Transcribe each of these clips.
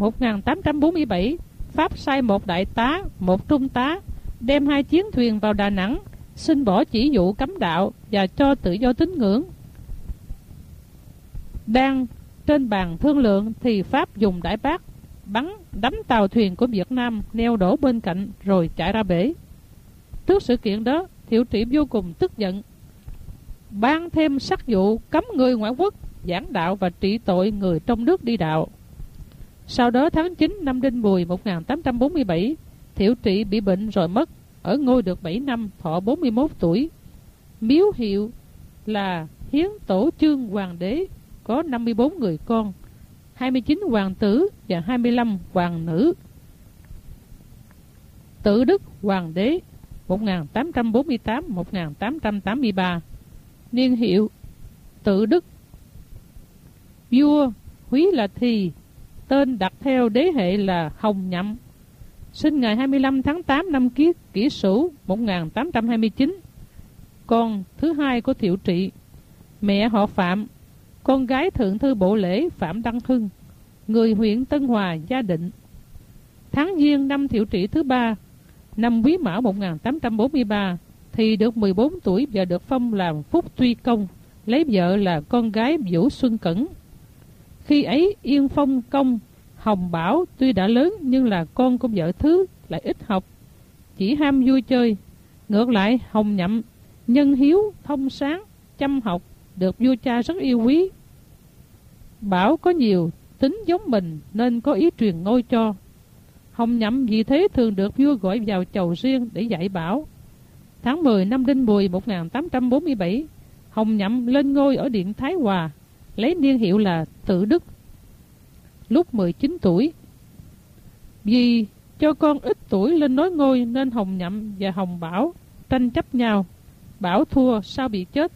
1847, Pháp sai một đại tá, một trung tá đem 2 chiến thuyền vào Đà Nẵng, xin bỏ chỉ dụ cấm đạo và cho tự do tín ngưỡng. Đang trên bàn thương lượng thì Pháp dùng đại bác bắn đánh tàu thuyền của Việt Nam neo đổ bên cạnh rồi chạy ra bể. Trước sự kiện đó, Thiệu Trị vô cùng tức giận, ban thêm sắc dụ cấm người ngoại quốc giảng đạo và trị tội người trong nước đi đạo. Sau đó tháng 9 năm Đinh Mùi 1847, Thiệu Trị bị bệnh rồi mất, ở ngôi được 7 năm, thọ 41 tuổi. Miếu hiệu là Hiến Tổ Chương Hoàng đế, có 54 người con, 29 hoàng tử và 25 hoàng nữ. Tự Đức Hoàng đế 1848-1883. Niên hiệu Tự Đức. Vua Húy là Thì, tên đặt theo đế hệ là Hồng Nhậm, sinh ngày 25 tháng 8 năm Kỷ Sửu 1829. Con thứ hai của Thiệu Trị. Mẹ họ Phạm, con gái Thượng thư Bộ Lễ Phạm Đăng Hưng, người huyện Tân Hòa, Gia Định. Tháng Giêng năm Thiệu Trị thứ 3, năm Quý Mão 1843, thì được 14 tuổi và được phong làm Phúc Tuy Công, lấy vợ là con gái Vũ Xuân Cẩn. Khi ấy Yên Phong Công Hồng Bảo tuy đã lớn nhưng là con của vợ thứ, lại ít học, chỉ ham vui chơi. Ngược lại Hồng Nhậm nhân hiếu, thông sáng, chăm học, được vua cha rất yêu quý. Bảo có nhiều tính giống mình nên có ý truyền ngôi cho. Hồng Nhậm vì thế thường được vua gọi vào chầu riêng để dạy bảo. Tháng 10 năm Đinh Mùi 1847, Hồng Nhậm lên ngôi ở điện Thái Hòa, lấy niên hiệu là Tự Đức, lúc 19 tuổi. Vì cho con ít tuổi lên nối ngôi nên Hồng Nhậm và Hồng Bảo tranh chấp nhau. Bảo thua sau bị chết.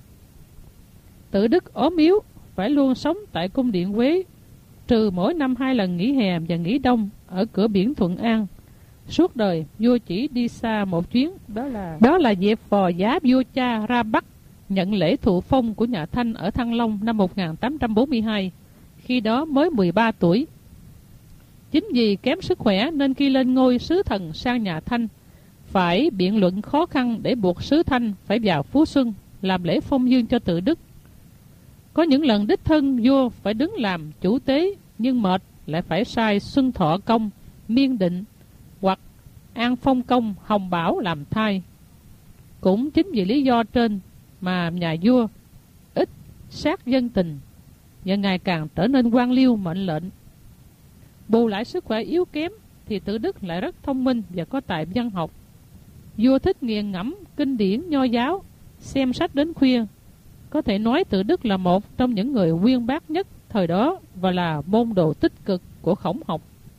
Tự Đức ốm yếu, phải luôn sống tại cung điện Quế, trừ mỗi năm 2 lần nghỉ hè và nghỉ đông ở cửa biển Thuận An. Suốt đời vua chỉ đi xa một chuyến, đó là dịp phò giá vua cha ra Bắc nhận lễ thụ phong của nhà Thanh ở Thăng Long năm 1842, khi đó mới 13 tuổi. Chính vì kém sức khỏe nên khi lên ngôi sứ thần sang nhà Thanh, phải biện luận khó khăn để buộc sứ Thanh phải vào Phú Xuân làm lễ phong dương cho Tự Đức. Có những lần đích thân vua phải đứng làm chủ tế, nhưng mệt lại phải sai Xuân Thọ Công, Miên Định hoặc An Phong Công, Hồng Bảo làm thay. Cũng chính vì lý do trên mà nhà vua ít sát dân tình và ngày càng trở nên quan liêu mệnh lệnh. Bù lại sức khỏe yếu kém thì Tự Đức lại rất thông minh và có tài văn học. Vua thích nghiền ngẫm kinh điển nho giáo, xem sách đến khuya. Có thể nói Tự Đức là một trong những người uyên bác nhất thời đó và là môn đồ tích cực của khổng học.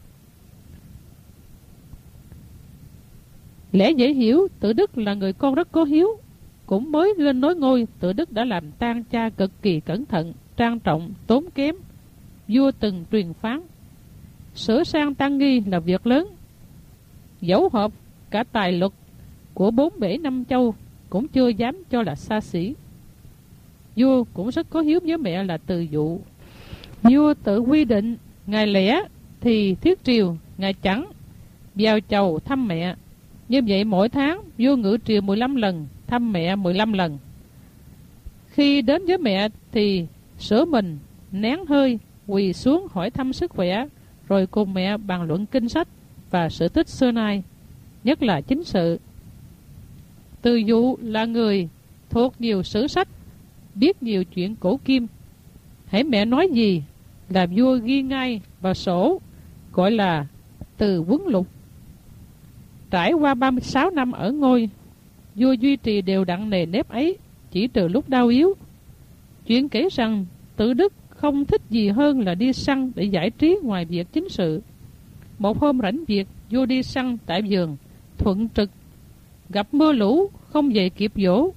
Lẽ dễ hiểu, Tự Đức là người con rất có hiếu. Cũng mới lên nối ngôi, Tự Đức đã làm tang cha cực kỳ cẩn thận, trang trọng, tốn kém. Vua từng truyền phán, sửa sang tang nghi là việc lớn. Dẫu hợp cả tài luật của 4 bể 5 châu cũng chưa dám cho là xa xỉ. Vua cũng rất có hiếu với mẹ là Từ Dụ. Vua tự quy định ngày lẻ thì thiết triều, ngày chẵn vào chầu thăm mẹ. Như vậy mỗi tháng vua ngự triều 15 lần, thăm mẹ 15 lần. Khi đến với mẹ thì sửa mình, nén hơi, quỳ xuống hỏi thăm sức khỏe, rồi cùng mẹ bàn luận kinh sách và sự tích xưa nay, nhất là chính sự. Từ Dụ là người thuộc nhiều sử sách, biết nhiều chuyện cổ kim. Hễ mẹ nói gì là vua ghi ngay vào sổ, gọi là Từ Quấn Lục. Trải qua 36 năm ở ngôi, vua duy trì đều đặn nề nếp ấy, chỉ trừ lúc đau yếu. Chuyện kể rằng Tự Đức không thích gì hơn là đi săn để giải trí ngoài việc chính sự. Một hôm rảnh việc, vua đi săn tại vườn Thuận Trực, gặp mưa lũ không về kịp dỗ.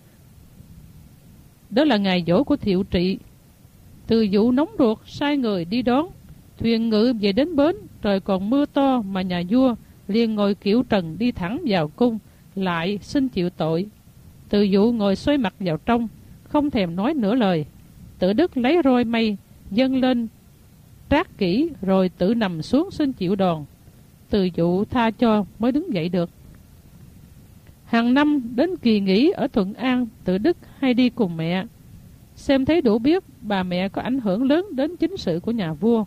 Đó là ngày dỗ của Thiệu Trị. Từ Dụ nóng ruột sai người đi đón. Thuyền ngự về đến bến, trời còn mưa to mà nhà vua liền ngồi kiệu trần đi thẳng vào cung, lại xin chịu tội. Từ Dụ ngồi xoay mặt vào trong, không thèm nói nửa lời. Tự Đức lấy roi mây dâng lên trát kỹ rồi tự nằm xuống xin chịu đòn. Từ dụ tha cho mới đứng dậy được. Hàng năm đến kỳ nghỉ ở Thuận An, Tự Đức hay đi cùng mẹ. Xem thấy đủ biết bà mẹ có ảnh hưởng lớn đến chính sự của nhà vua.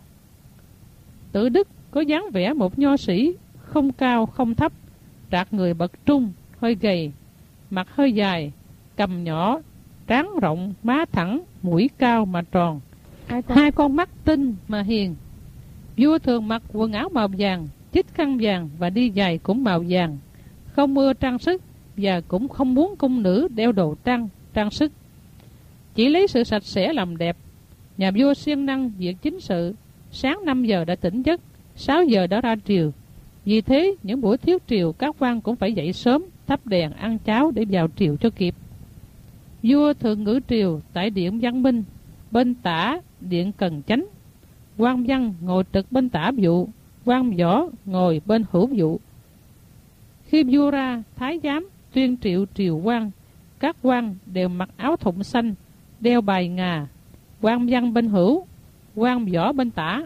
Tự Đức có dáng vẻ một nho sĩ, không cao không thấp, rạc người bậc trung, hơi gầy, mặt hơi dài, cằm nhỏ, trán rộng, má thẳng, mũi cao mà tròn, hai con mắt tinh mà hiền. Vua thường mặc quần áo màu vàng, chích khăn vàng và đi giày cũng màu vàng, không ưa trang sức và cũng không muốn cung nữ đeo đồ trang sức, chỉ lấy sự sạch sẽ làm đẹp. Nhà vua siêng năng việc chính sự, sáng 5 giờ đã tỉnh giấc, 6 giờ đã ra triều. Vì thế những buổi thiếu triều các quan cũng phải dậy sớm, thắp đèn ăn cháo để vào triều cho kịp. Vua thường ngự triều tại điện Văn Minh, bên tả điện Cần Chánh. Quan văn ngồi trực bên tả vụ, quan võ ngồi bên hữu vụ. Khi vua ra, thái giám tuyên triệu triều quan, các quan đều mặc áo thụng xanh, đeo bài ngà. Quan văn bên hữu, quan võ bên tả.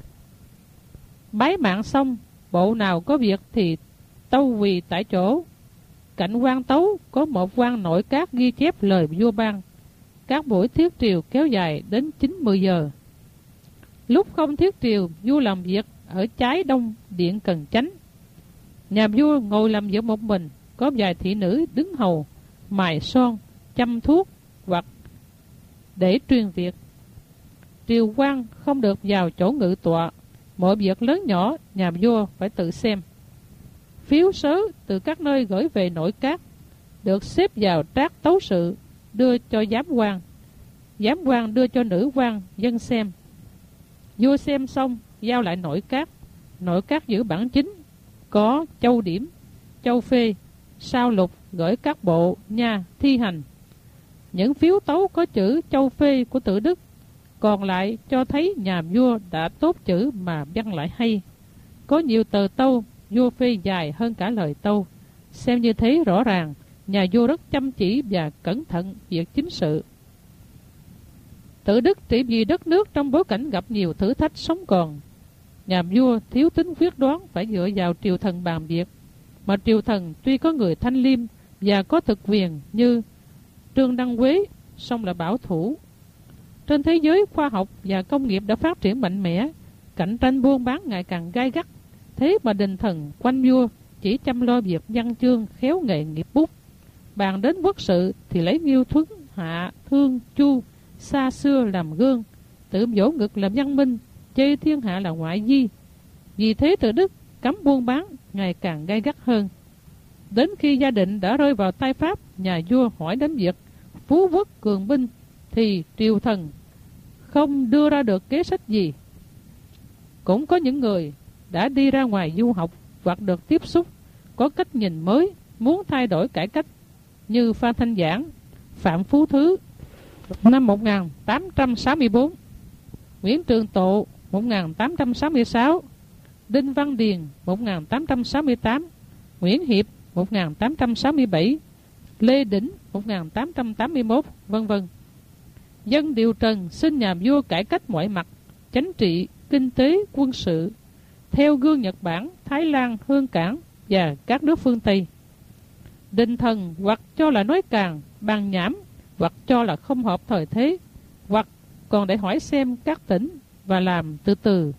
Bái mạng xong, bộ nào có việc thì tâu quỳ tại chỗ. Cạnh quan tấu có một quan nội các ghi chép lời vua ban. Các buổi thiết triều kéo dài đến 9-10 giờ. Lúc không thiết triều, vua làm việc ở trái đông điện Cần Chánh. Nhà vua ngồi làm việc một mình, có vài thị nữ đứng hầu, mài son, chăm thuốc hoặc để truyền việc. Triều quan không được vào chỗ ngự tọa, mọi việc lớn nhỏ nhà vua phải tự xem. Phiếu sớ từ các nơi gửi về nội các được xếp vào trác tấu sự, đưa cho giám quan. Giám quan đưa cho nữ quan dân xem. Vua xem xong giao lại nội các. Nội các giữ bản chính, có châu điểm, châu phê, sao lục gửi các bộ nha thi hành. Những phiếu tấu có chữ châu phê của Tự Đức, còn lại cho thấy nhà vua đã tốt chữ mà văn lại hay. Có nhiều tờ tâu vua phê dài hơn cả lời tâu. Xem như thế rõ ràng nhà vua rất chăm chỉ và cẩn thận việc chính sự. Tự Đức trị vì đất nước trong bối cảnh gặp nhiều thử thách sống còn. Nhà vua thiếu tính quyết đoán, phải dựa vào triều thần bàn việc. Mà triều thần tuy có người thanh liêm và có thực quyền như Trương Đăng Quế, song là bảo thủ. Trên thế giới, khoa học và công nghiệp đã phát triển mạnh mẽ, cạnh tranh buôn bán ngày càng gay gắt. Thế mà đình thần quanh vua chỉ chăm lo việc văn chương, khéo nghệ nghiệp bút. Bàn đến quốc sự thì lấy Nghiêu Thuấn, Hạ, Thương, Chu xa xưa làm gương, tự vỗ ngực làm văn minh, chê thiên hạ là ngoại di. Vì thế Tự Đức cấm buôn bán ngày càng gay gắt hơn. Đến khi gia định đã rơi vào tay Pháp, nhà vua hỏi đến việc phú quốc cường binh, thì triều thần không đưa ra được kế sách gì. Cũng có những người đã đi ra ngoài du học hoặc được tiếp xúc, có cách nhìn mới, muốn thay đổi cải cách, như Phan Thanh Giảng, Phạm Phú Thứ năm 1864, Nguyễn Trường Tộ 1866, Đinh Văn Điền 1868, Nguyễn Hiệp 1867, Lê Đỉnh 1881, vân vân. Dân điều trần xin nhà vua cải cách mọi mặt, chính trị, kinh tế, quân sự, theo gương Nhật Bản, Thái Lan, Hương Cảng và các nước phương Tây. Đình thần hoặc cho là nói càng, bàn nhảm, hoặc cho là không hợp thời thế, hoặc còn để hỏi xem các tỉnh và làm từ từ.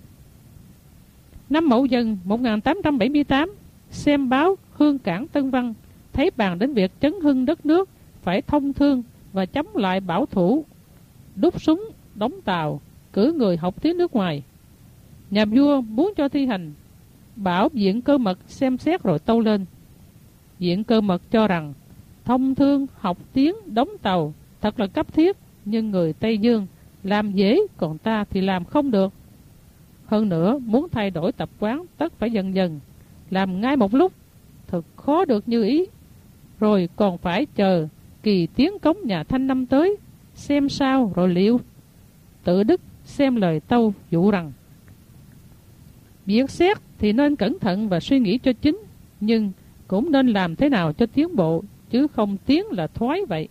Năm Mậu Dần 1878, xem báo Hương Cảng Tân Văn, thấy bàn đến việc chấn hưng đất nước phải thông thương và chống lại bảo thủ, đúc súng, đóng tàu, cử người học tiếng nước ngoài. Nhà vua muốn cho thi hành, bảo Viện Cơ Mật xem xét rồi tâu lên. Viện Cơ Mật cho rằng thông thương, học tiếng, đóng tàu thật là cấp thiết, nhưng người Tây Dương làm dễ, còn ta thì làm không được. Hơn nữa, muốn thay đổi tập quán tất phải dần dần, làm ngay một lúc thật khó được như ý. Rồi còn phải chờ kỳ tiến cống nhà Thanh năm tới, xem sao rồi liệu. Tự Đức xem lời tâu dụ rằng việc xét thì nên cẩn thận và suy nghĩ cho chính, nhưng cũng nên làm thế nào cho tiến bộ, chứ không tiến là thoái vậy.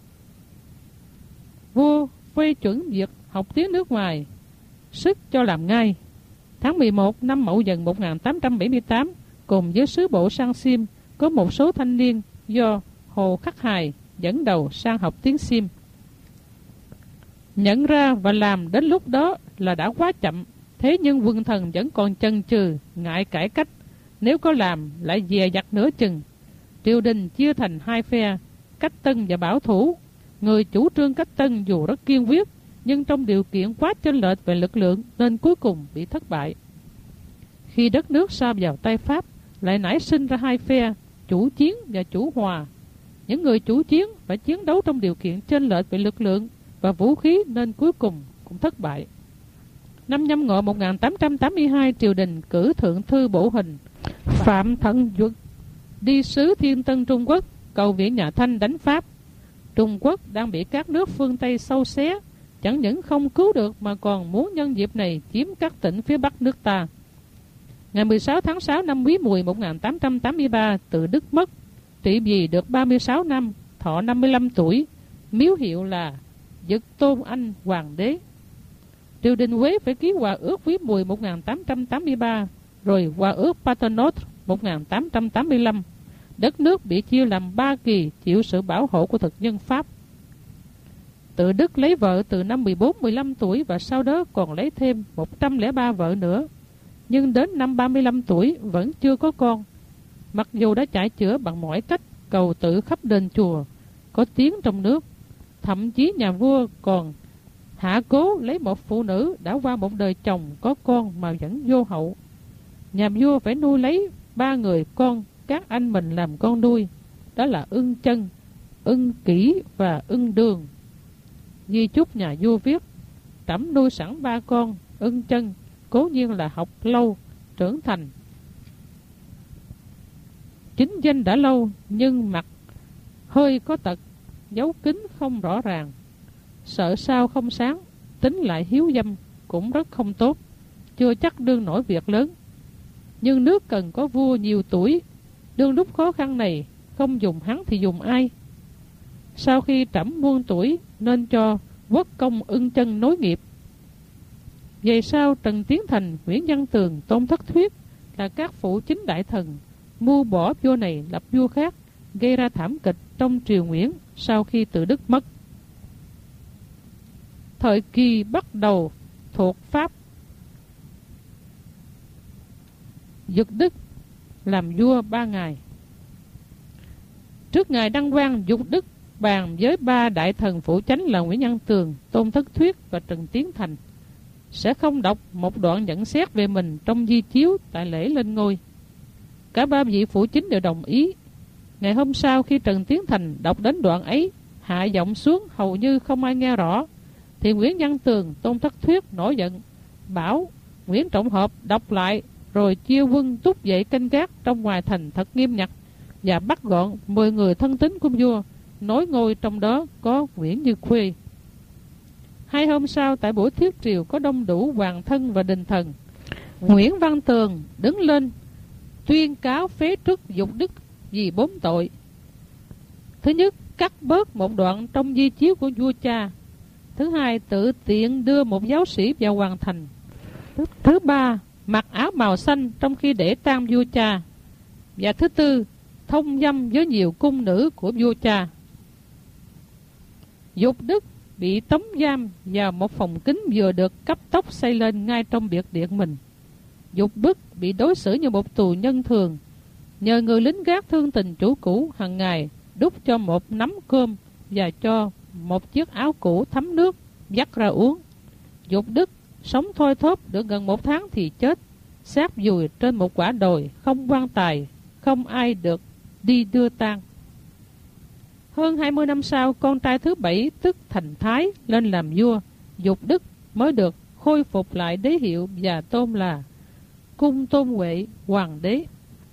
Vua phê chuẩn việc học tiếng nước ngoài, sức cho làm ngay, Tháng 11 năm Mậu Dần 1878, cùng với sứ bộ sang Sim, có một số thanh niên do Hồ Khắc Hài dẫn đầu sang học tiếng Sim. Nhận ra và làm đến lúc đó là đã quá chậm. Thế nhưng quân thần vẫn còn chần chừ, ngại cải cách. Nếu có làm lại dè dặt nửa chừng. Triều đình chia thành hai phe, cách tân và bảo thủ. Người chủ trương cách tân dù rất kiên quyết, nhưng trong điều kiện quá chênh lệch về lực lượng nên cuối cùng bị thất bại. Khi đất nước sa vào tay Pháp, lại nảy sinh ra hai phe, chủ chiến và chủ hòa. Những người chủ chiến phải chiến đấu trong điều kiện chênh lệch về lực lượng và vũ khí nên cuối cùng cũng thất bại. Năm Nhâm Ngọ 1882, triều đình cử thượng thư Bổ Hình Phạm Thận Duật đi sứ Thiên Tân Trung Quốc cầu viện nhà Thanh đánh Pháp. Trung Quốc đang bị các nước phương Tây sâu xé, chẳng những không cứu được mà còn muốn nhân dịp này chiếm các tỉnh phía Bắc nước ta. Ngày 16 tháng 6 năm Quý Mùi 1883, Tự Đức mất, trị vì được 36 năm, thọ 55 tuổi, miếu hiệu là Dực Tôn Anh Hoàng đế. Triều đình Huế phải ký hòa ước Quý Mùi 1883, rồi hòa ước Paternoster 1885. Đất nước bị chia làm 3 kỳ chịu sự bảo hộ của thực dân Pháp. Tự Đức lấy vợ từ năm 14-15 tuổi và sau đó còn lấy thêm 103 vợ nữa. Nhưng đến năm 35 tuổi vẫn chưa có con. Mặc dù đã chạy chữa bằng mọi cách, cầu tự khắp đền chùa, có tiếng trong nước. Thậm chí nhà vua còn hạ cố lấy một phụ nữ đã qua một đời chồng có con mà vẫn vô hậu. Nhà vua phải nuôi lấy 3 người con các anh mình làm con nuôi, đó là Ưng Chân, Ưng Kỷ và Ưng Đường. Di chúc nhà vua viết: trẫm nuôi sẵn 3 con, Ưng Chân cố nhiên là học lâu, trưởng thành. Chính danh đã lâu nhưng mặt hơi có tật, dấu kính không rõ ràng. Sợ sao không sáng, tính lại hiếu dâm cũng rất không tốt, chưa chắc đương nổi việc lớn. Nhưng nước cần có vua nhiều tuổi, đương lúc khó khăn này không dùng hắn thì dùng ai? Sau khi trẫm muôn tuổi nên cho Quốc công Ưng Chân nối nghiệp. Về sau Trần Tiến Thành, Nguyễn Văn Tường, Tôn Thất Thuyết là các phụ chính đại thần mưu bỏ vua này lập vua khác, gây ra thảm kịch trong triều Nguyễn sau khi Tự Đức mất. Thời kỳ bắt đầu thuộc Pháp. Dực Đức làm vua 3 ngày. Trước ngày đăng quang, Dực Đức bàn với 3 đại thần phụ chánh là Nguyễn Văn Tường, Tôn Thất Thuyết và Trần Tiến Thành sẽ không đọc một đoạn nhận xét về mình trong di chiếu tại lễ lên ngôi. Cả 3 vị phụ chính đều đồng ý. Ngày hôm sau khi Trần Tiến Thành đọc đến đoạn ấy, hạ giọng xuống hầu như không ai nghe rõ, thì Nguyễn Văn Tường, Tôn Thất Thuyết nổi giận, bảo Nguyễn Trọng Hợp đọc lại, rồi chia quân túc dậy canh gác trong ngoài thành thật nghiêm ngặt và bắt gọn 10 người thân tín của vua, nối ngôi trong đó có Nguyễn Như Khuê. 2 hôm sau, tại buổi thiết triều có đông đủ hoàng thân và đình thần, Nguyễn Văn Tường đứng lên tuyên cáo phế truất Dực Đức vì 4 tội. Thứ nhất, cắt bớt một đoạn trong di chiếu của vua cha. Thứ hai, tự tiện đưa một giáo sĩ vào hoàng thành. Thứ ba, mặc áo màu xanh trong khi để tang vua cha. Và thứ tư, thông dâm với nhiều cung nữ của vua cha. Dực Đức bị tống giam vào một phòng kín vừa được cấp tốc xây lên ngay trong biệt điện mình. Dực Đức bị đối xử như một tù nhân thường, nhờ người lính gác thương tình chủ cũ hàng ngày đút cho một nắm cơm và cho một chiếc áo cũ thấm nước vắt ra uống. Dực Đức sống thoi thóp được gần 1 tháng thì chết, xác vùi trên một quả đồi không quan tài, không ai được đi đưa tang. Hơn 20 năm sau, con trai thứ 7 tức Thành Thái lên làm vua, Dực Đức mới được khôi phục lại đế hiệu và tôn là Cung Tôn Huệ Hoàng đế.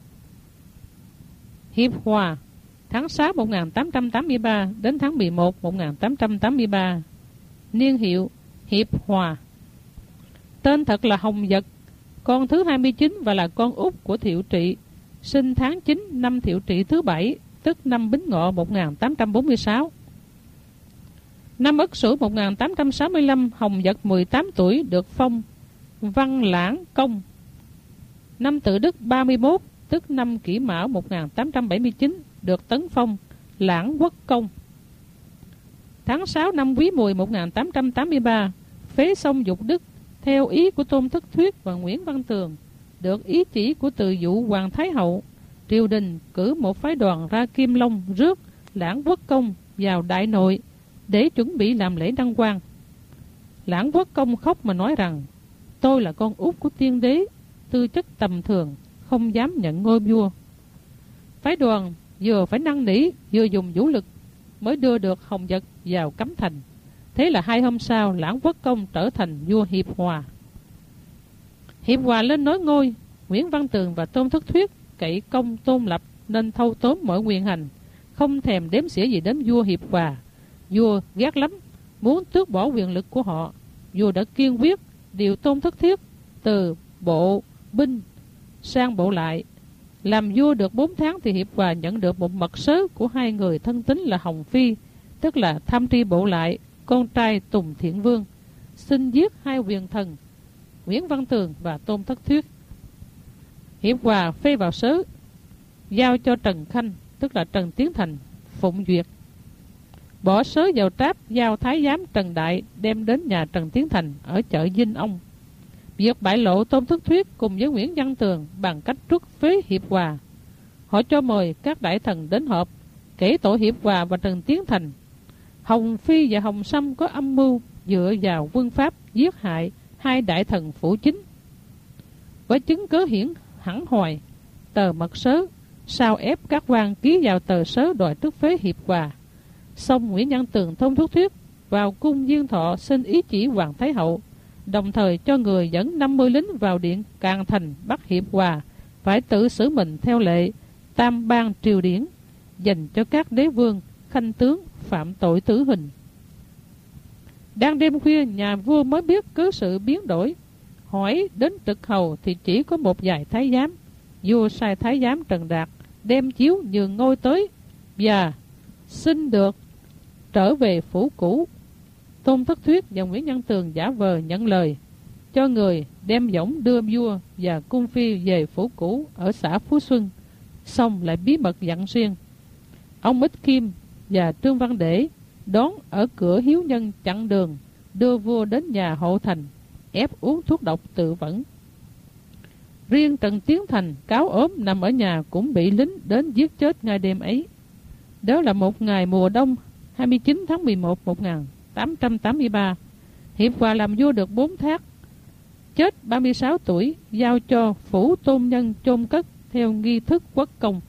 Hiệp Hòa, tháng 6 1883 đến tháng 11 1883. Niên hiệu Hiệp Hòa. Tên thật là Hồng Vật, con thứ 29 và là con út của Thiệu Trị, sinh tháng 9 năm Thiệu Trị thứ 7, tức năm Bính Ngọ 1846. Năm Ất Sửu 1865, Hồng Vật 18 tuổi được phong Văn Lãng Công. Năm Tự Đức 31, tức năm Kỷ Mão 1879, được tấn phong Lãng Quốc Công. Tháng 6 năm Quý Mùi 1883, phế xong Dục Đức theo ý của Tôn Thất Thuyết và Nguyễn Văn Tường, được ý chỉ của Từ Dụ Hoàng Thái Hậu. Triều đình cử một phái đoàn ra Kim Long rước Lãng Quốc Công vào Đại Nội để chuẩn bị làm lễ đăng quang. Lãng Quốc Công khóc mà nói rằng: tôi là con út của tiên đế, tư chất tầm thường, không dám nhận ngôi vua. Phái đoàn vừa phải năn nỉ vừa dùng vũ lực mới đưa được Hồng Vật vào cấm thành. Thế là 2 hôm sau, Lãng Quốc Công trở thành vua Hiệp Hòa. Hiệp Hòa lên nối ngôi, Nguyễn Văn Tường và Tôn Thất Thuyết cậy công Tôn Lập nên thâu tóm mọi quyền hành, không thèm đếm xỉa gì đến vua Hiệp Hòa. Vua ghét lắm, muốn tước bỏ quyền lực của họ. Vua đã kiên quyết điều Tôn Thất Thuyết từ bộ binh sang bộ lại. Làm vua được 4 tháng thì Hiệp Hòa nhận được một mật sớ của 2 người thân tín là Hồng Phi, tức là tham tri bộ lại, con trai Tùng Thiện Vương, xin giết 2 quyền thần Nguyễn Văn Tường và Tôn Thất Thuyết. Hiệp Hòa phê vào sớ, giao cho Trần Khanh, tức là Trần Tiến Thành, phụng duyệt. Bỏ sớ vào tráp, giao thái giám Trần Đại đem đến nhà Trần Tiến Thành ở chợ Vinh Ông. Việc bại lộ Tôn Thất Thuyết cùng với Nguyễn Văn Tường bằng cách truất phế Hiệp Hòa. Họ cho mời các đại thần đến họp, kể tội Hiệp Hòa và Trần Tiến Thành. Hồng Phi và Hồng Sâm có âm mưu dựa vào quân pháp giết hại 2 đại thần phủ chính. Với chứng cớ hiển hẳn hoài, tờ mật sớ sao ép các quan ký vào tờ sớ đòi truất phế Hiệp Hòa. Xong Nguyễn Văn Tường, Tôn Thất Thuyết vào cung Diên Thọ xin ý chỉ Hoàng Thái Hậu, đồng thời cho người dẫn 50 lính vào điện Càn Thành bắt Hiệp Hòa phải tự xử mình theo lệ tam ban triều điển, dành cho các đế vương, khanh tướng phạm tội tử hình. Đang đêm khuya, nhà vua mới biết cứ sự biến đổi. Hỏi đến trực hầu thì chỉ có một vài thái giám. Vua sai thái giám Trần Đạt đem chiếu nhường ngôi tới và xin được trở về phủ cũ. Tôn Thất Thuyết và Nguyễn Văn Tường giả vờ nhận lời, cho người đem võng đưa vua và cung phi về phủ cũ ở xã Phú Xuân, xong lại bí mật dặn riêng. Ông Ích Kim và Trương Văn Để đón ở cửa Hiếu Nhân chặn đường, đưa vua đến nhà hộ thành, ép uống thuốc độc tự vẫn. Riêng Trần Tiến Thành cáo ốm nằm ở nhà cũng bị lính đến giết chết ngay đêm ấy. Đó là một ngày mùa đông 29 tháng 11 1883. Hiệp Hòa làm vua được 4 tháng, chết 36 tuổi, giao cho phủ tôn nhân chôn cất theo nghi thức quốc công.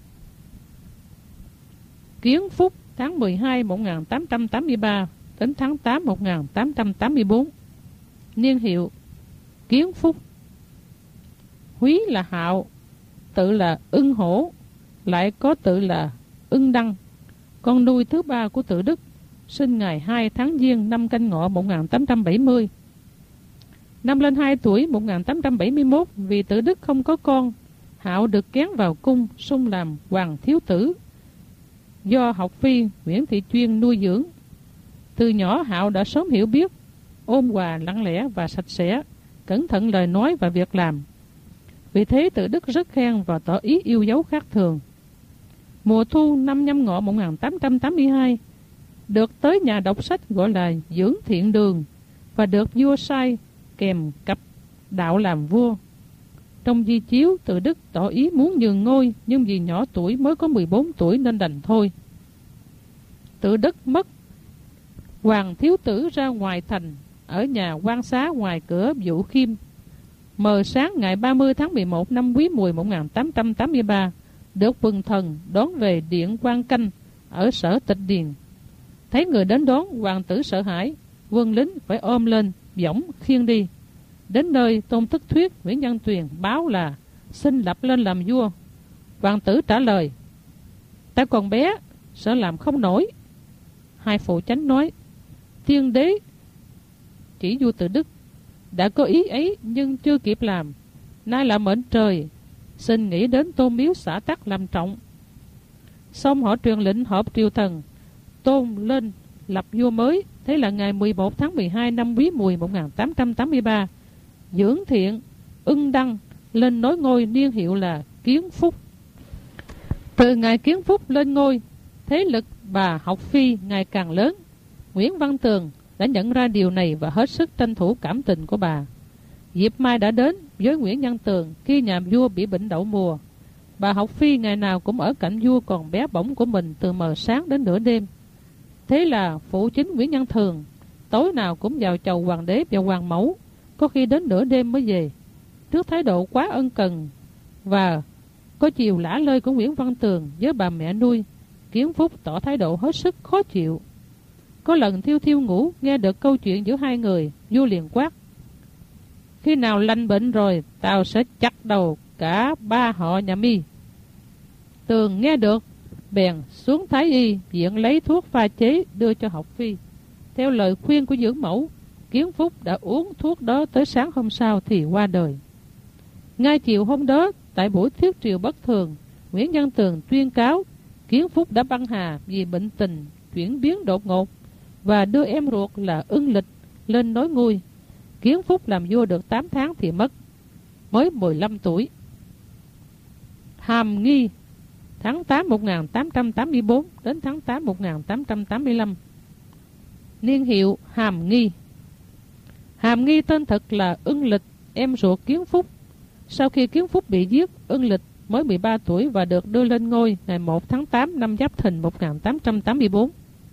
Kiến Phúc tháng 12 1883 đến tháng 8 1884. Niên hiệu Kiến Phúc. Húy là Hạo, tự là Ưng Hổ, lại có tự là Ưng Đăng, con nuôi thứ 3 của Tự Đức, sinh ngày 2 tháng Giêng năm Canh Ngọ 1870. Năm lên 2 tuổi 1871, vì Tự Đức không có con, Hạo được kén vào cung sung làm hoàng thiếu tử, do học phi Nguyễn Thị Chuyên nuôi dưỡng. Từ nhỏ Hạo đã sớm hiểu biết, ôn hòa lặng lẽ và sạch sẽ, cẩn thận lời nói và việc làm. Vì thế Tự Đức rất khen và tỏ ý yêu dấu khác thường. Mùa thu năm Nhâm Ngọ 1882, được tới nhà đọc sách gọi là Dưỡng Thiện Đường và được vua sai kèm cặp đạo làm vua. Trong di chiếu, Tự Đức tỏ ý muốn nhường ngôi, nhưng vì nhỏ tuổi mới có 14 tuổi nên đành thôi. Tự Đức mất hoàng thiếu tử ra ngoài thành, ở nhà quan xá ngoài cửa Vũ Khiêm. Mờ sáng ngày 30 tháng 11 năm Quý Mùi 1883, được quần thần đón về điện Quan Canh ở Sở Tịch Điền. Thấy người đến đón, hoàng tử sợ hãi, quân lính phải ôm lên võng khiêng đi. Đến nơi, Tôn Thất Thuyết, Nguyễn Văn Tuyền báo là xin lập lên làm vua. Hoàng tử trả lời: ta còn bé, sợ làm không nổi. Hai phụ chánh nói: tiên đế chỉ vua Tự Đức đã có ý ấy nhưng chưa kịp làm, nay là mệnh trời, xin nghĩ đến Tôn miếu xã tắc làm trọng. Xong họ truyền lệnh họp triều thần, Tôn lên lập vua mới. Thế là ngày 11 tháng 12 năm Quý Mùi 1883, Dưỡng Thiện, Ưng Đăng lên nối ngôi niên hiệu là Kiến Phúc. Từ ngày Kiến Phúc lên ngôi, thế lực bà Học Phi ngày càng lớn. Nguyễn Văn Tường đã nhận ra điều này và hết sức tranh thủ cảm tình của bà. Dịp mai đã đến với Nguyễn Văn Tường khi nhà vua bị bệnh đậu mùa. Bà Học Phi ngày nào cũng ở cạnh vua còn bé bỏng của mình từ mờ sáng đến nửa đêm. Thế là phụ chính Nguyễn Văn Tường tối nào cũng vào chầu hoàng đế và hoàng mẫu, có khi đến nửa đêm mới về. Trước thái độ quá ân cần và có chiều lả lơi của Nguyễn Văn Tường với bà mẹ nuôi, Kiến Phúc tỏ thái độ hết sức khó chịu. Có lần Thiêu Thiêu ngủ nghe được câu chuyện giữa hai người, vua liền quát: khi nào lành bệnh rồi, tao sẽ chặt đầu cả ba họ nhà mi. Tường nghe được, bèn xuống thái y viện lấy thuốc pha chế đưa cho Học Phi. Theo lời khuyên của dưỡng mẫu, Kiến Phúc đã uống thuốc đó tới sáng hôm sau thì qua đời. Ngay chiều hôm đó, tại buổi thiết triều bất thường, Nguyễn Văn Tường tuyên cáo Kiến Phúc đã băng hà vì bệnh tình chuyển biến đột ngột và đưa em ruột là Ưng Lịch lên nối ngôi. Kiến Phúc làm vua được 8 tháng thì mất, mới 15 tuổi. Hàm Nghi, tháng 8 1884 đến tháng 8 1885. Niên hiệu Hàm Nghi. Hàm Nghi tên thật là Ưng Lịch, em ruột Kiến Phúc. Sau khi Kiến Phúc bị giết, Ưng Lịch mới 13 tuổi và được đưa lên ngôi ngày 1 tháng 8 năm Giáp Thìn 1884.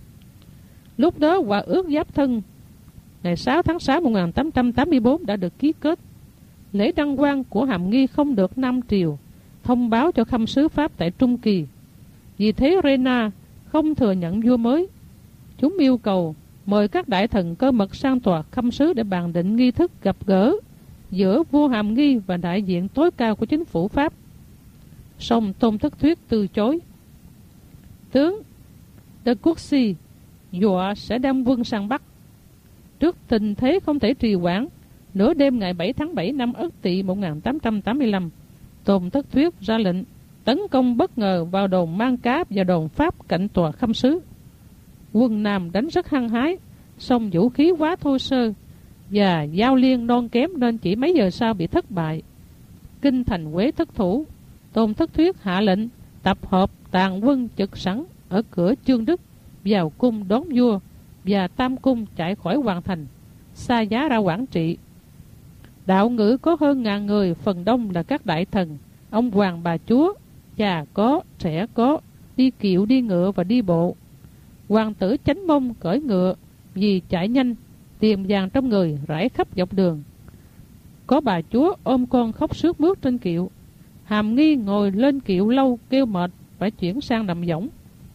Lúc đó Hòa ước Giáp Thân ngày 6 tháng 6 1884 đã được ký kết. Lễ đăng quang của Hàm Nghi không được Nam Triều thông báo cho khâm sứ Pháp tại Trung Kỳ. Vì thế Rena không thừa nhận vua mới. Chúng yêu cầu mời các đại thần cơ mật sang tòa khâm sứ để bàn định nghi thức gặp gỡ giữa vua Hàm Nghi và đại diện tối cao của chính phủ Pháp. Song Tôn Thất Thuyết từ chối. Tướng De Courcy dọa sẽ đem quân sang Bắc. Trước tình thế không thể trì hoãn, nửa đêm ngày 7 tháng 7 năm Ất Tỵ 1885, Tôn Thất Thuyết ra lệnh tấn công bất ngờ vào đồn Mang Cá và đồn Pháp cạnh tòa khâm sứ. Quân Nam đánh rất hăng hái, song vũ khí quá thô sơ và giao liên non kém nên chỉ mấy giờ sau bị thất bại. Kinh thành Quế thất thủ. Tôn Thất Thuyết hạ lệnh tập hợp tàn quân trực sẵn ở cửa Chương Đức vào cung đón vua và tam cung chạy khỏi hoàng thành, xa giá ra Quảng Trị. Đạo ngữ có hơn 1000 người, phần đông là các đại thần, ông hoàng bà chúa, già có, trẻ có, đi kiệu, đi ngựa và đi bộ. Hoàng tử Chánh Mông cởi ngựa vì chạy nhanh, tiền vàng trong người rải khắp dọc đường. Có bà chúa ôm con khóc sướt mướt trên kiệu. Hàm Nghi ngồi lên kiệu lâu kêu mệt phải chuyển sang nằm võng.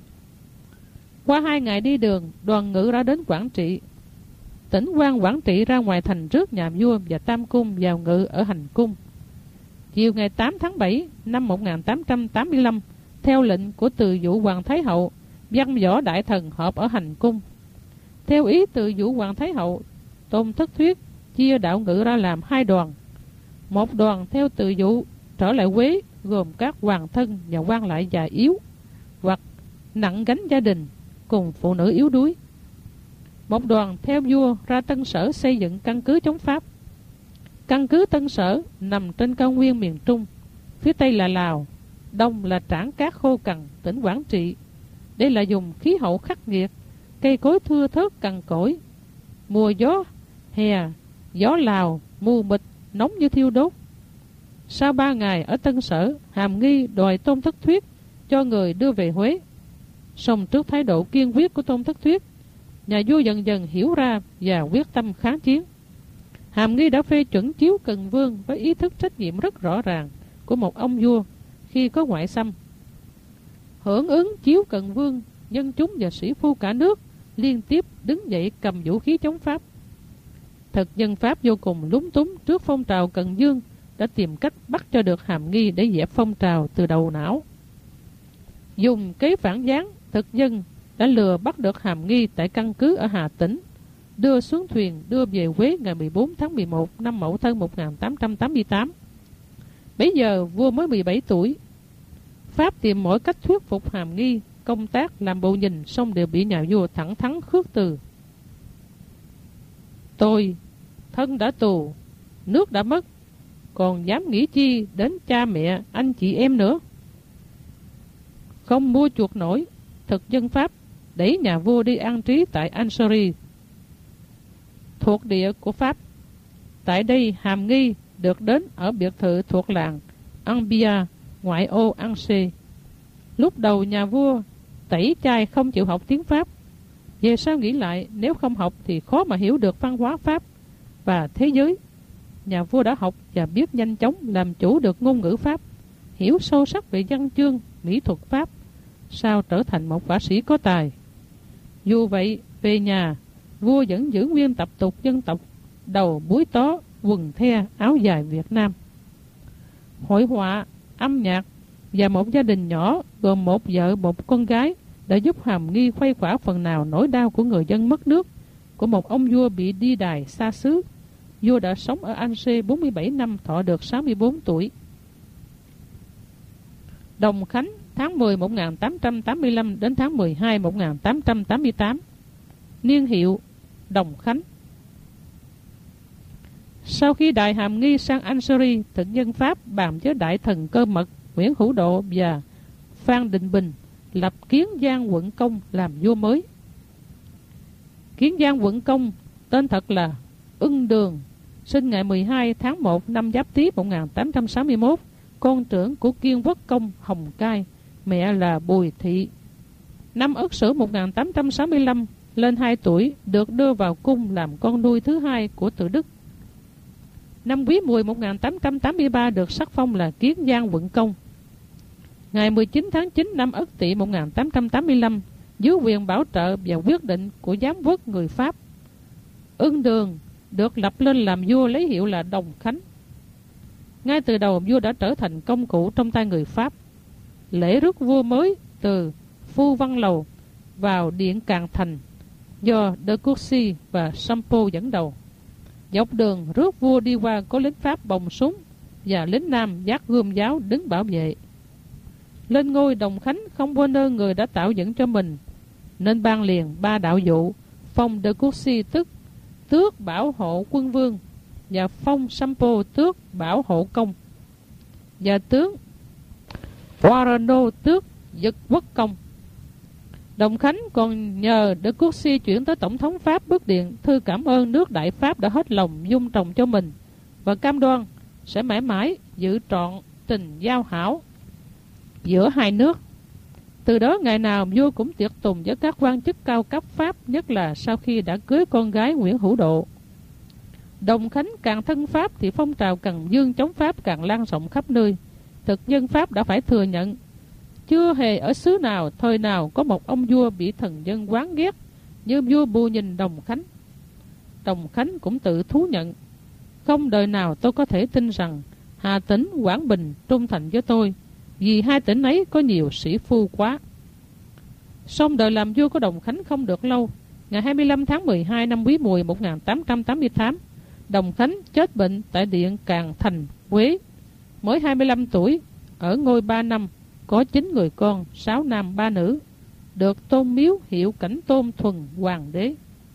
Qua 2 ngày đi đường, đoàn ngự đã đến Quảng Trị. Tỉnh quan Quảng Trị ra ngoài thành rước nhà vua và tam cung vào ngự ở hành cung. Chiều ngày 8 tháng 7 năm 1885, theo lệnh của Từ Dụ Hoàng Thái Hậu, văn võ đại thần họp ở hành cung. Theo ý Từ Dụ Hoàng Thái Hậu, Tôn Thất Thuyết chia đạo ngự ra làm 2 đoàn. Một đoàn theo Từ Dụ trở lại Quế, gồm các hoàng thân và quan lại già yếu hoặc nặng gánh gia đình cùng phụ nữ yếu đuối. Một đoàn theo vua ra Tân Sở xây dựng căn cứ chống Pháp. Căn cứ Tân Sở nằm trên cao nguyên miền Trung, phía Tây là Lào, Đông là Trảng Cát khô cằn, tỉnh Quảng Trị. Đây là vùng khí hậu khắc nghiệt, cây cối thưa thớt cằn cỗi. Mùa gió hè, gió Lào mù mịt, nóng như thiêu đốt. Sau 3 ngày ở Tân Sở, Hàm Nghi đòi Tôn Thất Thuyết cho người đưa về Huế. Song trước thái độ kiên quyết của Tôn Thất Thuyết, nhà vua dần dần hiểu ra và quyết tâm kháng chiến. Hàm Nghi đã phê chuẩn chiếu Cần Vương với ý thức trách nhiệm rất rõ ràng của một ông vua khi có ngoại xâm. Hưởng ứng chiếu Cần Vương, dân chúng và sĩ phu cả nước liên tiếp đứng dậy cầm vũ khí chống Pháp. Thực dân Pháp vô cùng lúng túng trước phong trào Cần Dương, đã tìm cách bắt cho được Hàm Nghi để dẹp phong trào từ đầu não. Dùng kế phản gián, thực dân đã lừa bắt được Hàm Nghi tại căn cứ ở Hà Tĩnh, đưa xuống thuyền đưa về Huế ngày 14 tháng 11 năm Mậu Thân 1888. Bấy giờ vua mới 17 tuổi. Pháp tìm mọi cách thuyết phục Hàm Nghi công tác làm bộ nhìn, song đều bị nhà vua thẳng thắn khước từ. Tôi thân đã tù, nước đã mất, còn dám nghĩ chi đến cha mẹ, anh chị em nữa. Không mua chuộc nổi, thực dân Pháp đẩy nhà vua đi an trí tại Ansory, thuộc địa của Pháp. Tại đây Hàm Nghi được đến ở biệt thự thuộc làng Ambia, ngoại ô Angers. Lúc đầu nhà vua tẩy chay không chịu học tiếng Pháp. Về sau nghĩ lại, nếu không học thì khó mà hiểu được văn hóa Pháp và thế giới. Nhà vua đã học và biết nhanh chóng làm chủ được ngôn ngữ Pháp, hiểu sâu sắc về văn chương, mỹ thuật Pháp, sau trở thành một võ sĩ có tài. Dù vậy, về nhà, vua vẫn giữ nguyên tập tục dân tộc, đầu búi tó, quần the, áo dài Việt Nam. Hội họa, âm nhạc và một gia đình nhỏ gồm một vợ một con gái đã giúp Hàm Nghi khuây khỏa phần nào nỗi đau của người dân mất nước, của một ông vua bị đi đài xa xứ. Vua đã sống ở Angers 47 năm, thọ được 64 tuổi. Đồng Khánh, tháng 10 1885 đến tháng 12 1888. Niên hiệu Đồng Khánh. Sau khi đại Hàm Nghi sang Ansory, thực dân Pháp bàn với đại thần cơ mật Nguyễn Hữu Độ và Phan Đình Bình lập Kiến Giang Quận Công làm vua mới. Kiến Giang Quận Công tên thật là Ưng Đường, sinh ngày 12 tháng 1 năm Giáp Tý 1861, con trưởng của Kiên Quốc Công Hồng Cai, mẹ là Bùi Thị. Năm Ất Sửu 1865, lên 2 tuổi, được đưa vào cung làm con nuôi thứ hai của Tự Đức. Năm Quý Mùi 1883 được sắc phong là Kiến Giang Quận Công. Ngày 19 tháng 9 năm Ất Tỵ 1885, dưới quyền bảo trợ và quyết định của giám quốc người Pháp, Ưng Đường được lập lên làm vua lấy hiệu là Đồng Khánh. Ngay từ đầu, vua đã trở thành công cụ trong tay người Pháp. Lễ rước vua mới từ Phu Văn Lầu vào Điện Càng Thành do De Courcy và Sampo dẫn đầu. Dọc đường rước vua đi qua có lính Pháp bồng súng và lính Nam vác gươm giáo đứng bảo vệ. Lên ngôi, Đồng Khánh không quên ơn người đã tạo dựng cho mình, nên ban liền 3 đạo vụ, phong De Courcy tức tước bảo hộ quân vương, và phong Sampo tước bảo hộ công, và tướng Warano tước dực quốc công. Đồng Khánh còn nhờ De Courcy chuyển tới tổng thống Pháp bức điện thư cảm ơn nước Đại Pháp đã hết lòng dung trồng cho mình, và cam đoan sẽ mãi mãi giữ trọn tình giao hảo giữa hai nước. Từ đó ngày nào vua cũng tiệc tùng với các quan chức cao cấp Pháp, nhất là sau khi đã cưới con gái Nguyễn Hữu Độ. Đồng Khánh càng thân Pháp thì phong trào Cần Dương chống Pháp càng lan rộng khắp nơi. Thực dân Pháp đã phải thừa nhận, chưa hề ở xứ nào thời nào có một ông vua bị thần dân oán ghét như vua Bù Nhìn Đồng Khánh. Đồng Khánh cũng tự thú nhận, không đời nào tôi có thể tin rằng Hà Tĩnh, Quảng Bình trung thành với tôi, vì hai tỉnh ấy có nhiều sĩ phu quá. Song đời làm vua của Đồng Khánh không được lâu. Ngày 25 tháng 12 năm Quý Mùi 1888, Đồng Khánh chết bệnh tại Điện Càng Thành, Quế, mới 25 tuổi, ở ngôi 3 năm, có 9 người con, 6 nam 3 nữ, được tôn miếu hiệu Cảnh Tôn Thuần Hoàng đế.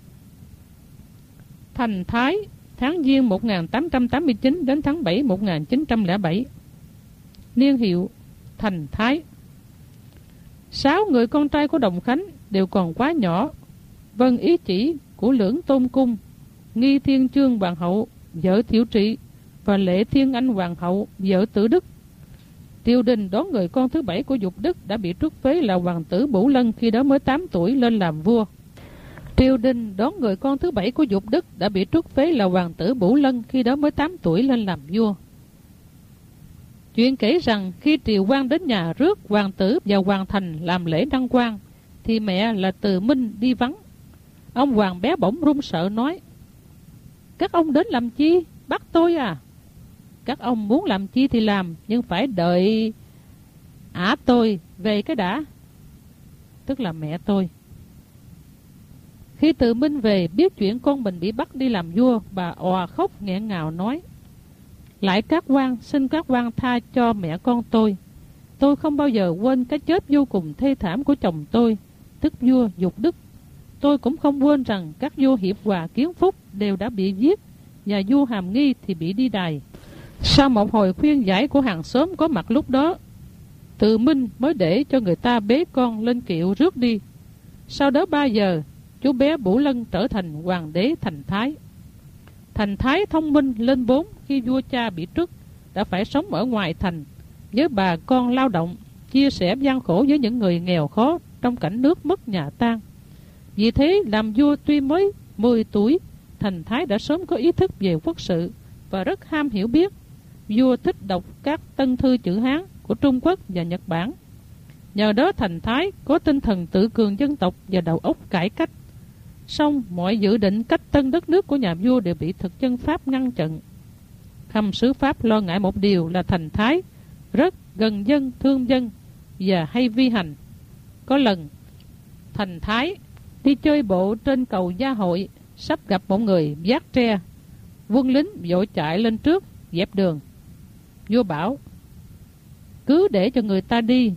Thành Thái, tháng Giêng 1889 đến tháng 7 1907. Niên hiệu Thành Thái. 6 người con trai của Đồng Khánh đều còn quá nhỏ, vâng ý chỉ của Lưỡng Tôn Cung, Nghi Thiên Chương Hoàng hậu, vợ Thiệu Trị, và Lệ Thiên Anh Hoàng hậu, vợ Tự Đức. Triều đình đón người con thứ 7 của Dục Đức đã bị truất phế là hoàng tử Bửu Lân, khi đó mới 8 tuổi lên làm vua. Triều đình đón người con thứ 7 của Dục Đức đã bị truất phế là hoàng tử Bửu Lân, khi đó mới 8 tuổi lên làm vua. Chuyện kể rằng khi triều quan đến nhà rước hoàng tử vào hoàng thành làm lễ đăng quang, thì mẹ là Từ Minh đi vắng. Ông hoàng bé bỏng run sợ nói: "Các ông đến làm chi? Bắt tôi à? Các ông muốn làm chi thì làm, nhưng phải đợi tôi về cái đã." Tức là mẹ tôi. Khi Từ Minh về biết chuyện con mình bị bắt đi làm vua, bà òa khóc nghẹn ngào nói: "Lại các quan, xin các quan tha cho mẹ con tôi. Tôi không bao giờ quên cái chết vô cùng thê thảm của chồng tôi, tức vua Dục Đức. Tôi cũng không quên rằng các vua Hiệp Hòa, Kiến Phúc đều đã bị giết và vua Hàm Nghi thì bị đi đày. Sau một hồi khuyên giải của hàng xóm có mặt lúc đó, Tự Minh mới để cho người ta bế con lên kiệu rước đi. Sau đó 3 giờ, chú bé Bủ Lân trở thành hoàng đế Thành Thái. Thành Thái thông minh lên 4 khi vua cha bị truất, đã phải sống ở ngoài thành với bà con lao động, chia sẻ gian khổ với những người nghèo khó trong cảnh nước mất nhà tan. Vì thế làm vua tuy mới 10 tuổi, Thành Thái đã sớm có ý thức về quốc sự và rất ham hiểu biết. Vua thích đọc các tân thư chữ Hán của Trung Quốc và Nhật Bản. Nhờ đó Thành Thái có tinh thần tự cường dân tộc và đầu óc cải cách. Song mọi dự định cách tân đất nước của nhà vua đều bị thực dân Pháp ngăn chặn. Khâm sứ Pháp lo ngại một điều là Thành Thái rất gần dân, thương dân và hay vi hành. Có lần Thành Thái đi chơi bộ trên cầu Gia Hội, sắp gặp một người vác tre. Quân lính vội chạy lên trước dẹp đường. Vua bảo: cứ để cho người ta đi,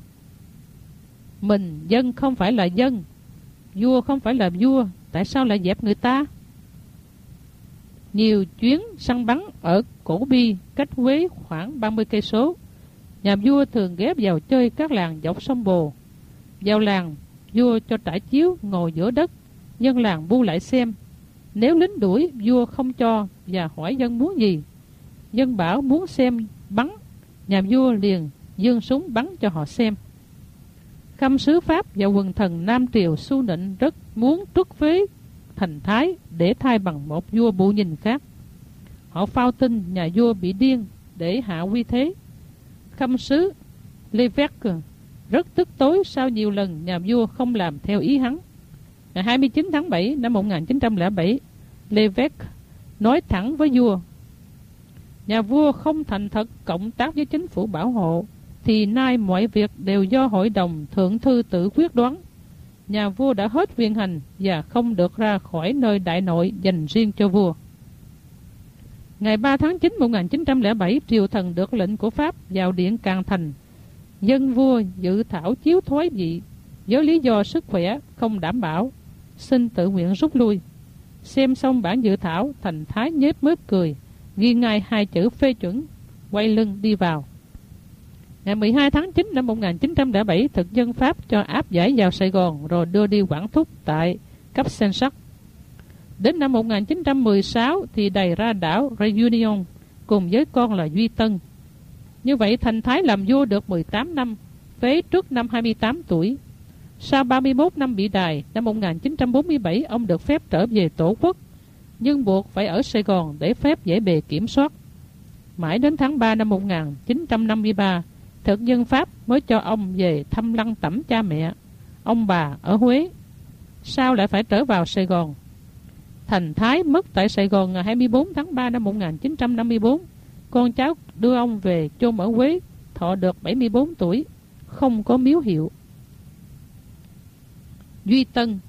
mình dân không phải là dân, vua không phải là vua, tại sao lại dẹp người ta? Nhiều chuyến săn bắn ở Cổ Bi cách Huế khoảng 30 cây số. Nhà vua thường ghé vào chơi các làng dọc sông Bồ. Vào làng, vua cho trải chiếu ngồi giữa đất, dân làng bu lại xem. Nếu lính đuổi, vua không cho và hỏi dân muốn gì. Dân bảo muốn xem bắn, nhà vua liền giương súng bắn cho họ xem. Khâm sứ Pháp và quần thần Nam Triều Xu Nịnh rất muốn truất phế Thành Thái để thay bằng một vua bụ nhìn khác. Họ phao tin nhà vua bị điên để hạ uy thế. Khâm sứ Lévesque rất tức tối sau nhiều lần nhà vua không làm theo ý hắn. Ngày 29 tháng 7 năm 1907, Lévesque nói thẳng với vua: nhà vua không thành thật cộng tác với chính phủ bảo hộ, thì nay mọi việc đều do hội đồng thượng thư tự quyết đoán. Nhà vua đã hết quyền hành và không được ra khỏi nơi đại nội dành riêng cho vua. Ngày 3 tháng 9 1907, triều thần được lệnh của Pháp vào điện Càn Thành. Dân vua dự thảo chiếu thoái vị với lý do sức khỏe không đảm bảo, xin tự nguyện rút lui. Xem xong bản dự thảo, Thành Thái nhếch mép cười, ghi ngay 2 chữ phê chuẩn, quay lưng đi vào. Ngày 12 tháng 9 năm 1907, thực dân Pháp cho áp giải vào Sài Gòn rồi đưa đi quản thúc tại Cap Saint-Jacques. Đến năm 1916 thì đày ra đảo Réunion cùng với con là Duy Tân. Như vậy Thành Thái làm vua được 18 năm, phế trước năm 28 tuổi. Sau 31 năm bị đày, năm 1947 ông được phép trở về tổ quốc, nhưng buộc phải ở Sài Gòn để phép dễ bề kiểm soát. Mãi đến tháng 3 năm 1953, thực dân Pháp mới cho ông về thăm lăng tẩm cha mẹ, ông bà ở Huế. Sao lại phải trở vào Sài Gòn? Thành Thái mất tại Sài Gòn ngày 24 tháng 3 năm 1954. Con cháu đưa ông về chôn ở Huế, thọ được 74 tuổi, không có miếu hiệu. Duy Tân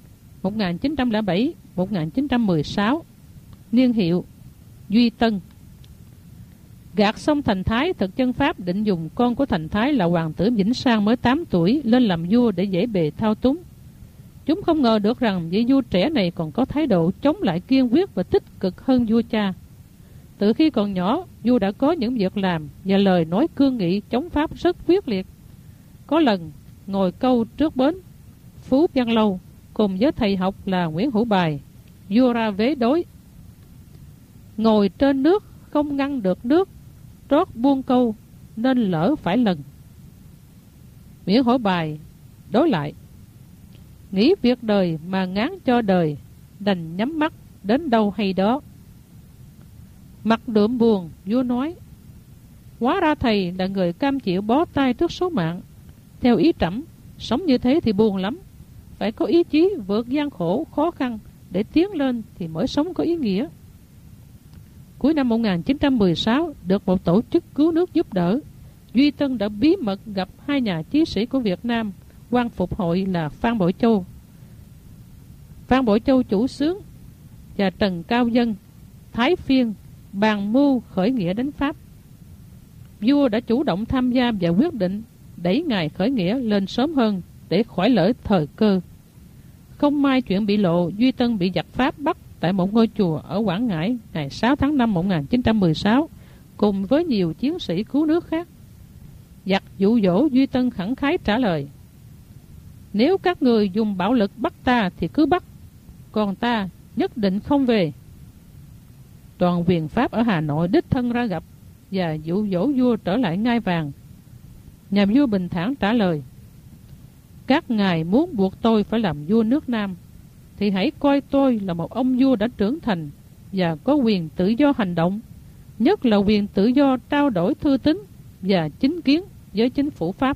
1907-1916, niên hiệu Duy Tân. Gạt xong Thành Thái, thực dân Pháp định dùng con của Thành Thái là hoàng tử Vĩnh Sang mới 8 tuổi lên làm vua để dễ bề thao túng. Chúng không ngờ được rằng vị vua trẻ này còn có thái độ chống lại kiên quyết và tích cực hơn vua cha. Từ khi còn nhỏ, vua đã có những việc làm và lời nói cương nghị chống Pháp rất quyết liệt. Có lần ngồi câu trước bến Phú Văn Lâu cùng với thầy học là Nguyễn Hữu Bài, vua ra vế đối: ngồi trên nước không ngăn được nước, trót buông câu nên lỡ phải lần. Nguyễn Hữu Bài đối lại: nghĩ việc đời mà ngán cho đời, đành nhắm mắt đến đâu hay đó. Mặt đượm buồn, vua nói: hóa ra thầy là người cam chịu bó tay trước số mạng. Theo ý trẫm, sống như thế thì buồn lắm. Phải có ý chí vượt gian khổ, khó khăn để tiến lên thì mới sống có ý nghĩa. Cuối năm 1916, được một tổ chức cứu nước giúp đỡ, Duy Tân đã bí mật gặp 2 nhà chí sĩ của Việt Nam quan phục hội là Phan Bội Châu chủ xướng và Trần Cao Dân, Thái Phiên, bàn mưu khởi nghĩa đánh Pháp. Vua đã chủ động tham gia và quyết định đẩy ngày khởi nghĩa lên sớm hơn để khỏi lỡ thời cơ. Không may chuyện bị lộ, Duy Tân bị giặc Pháp bắt tại một ngôi chùa ở Quảng Ngãi ngày 6 tháng 5 1916 cùng với nhiều chiến sĩ cứu nước khác. Giặc dụ dỗ, Duy Tân khẳng khái trả lời: nếu các người dùng bạo lực bắt ta thì cứ bắt, còn ta nhất định không về. Toàn quyền Pháp ở Hà Nội đích thân ra gặp và dụ dỗ vua trở lại ngai vàng. Nhà vua bình thản trả lời: các ngài muốn buộc tôi phải làm vua nước Nam thì hãy coi tôi là một ông vua đã trưởng thành và có quyền tự do hành động, nhất là quyền tự do trao đổi thư tín và chính kiến với chính phủ Pháp.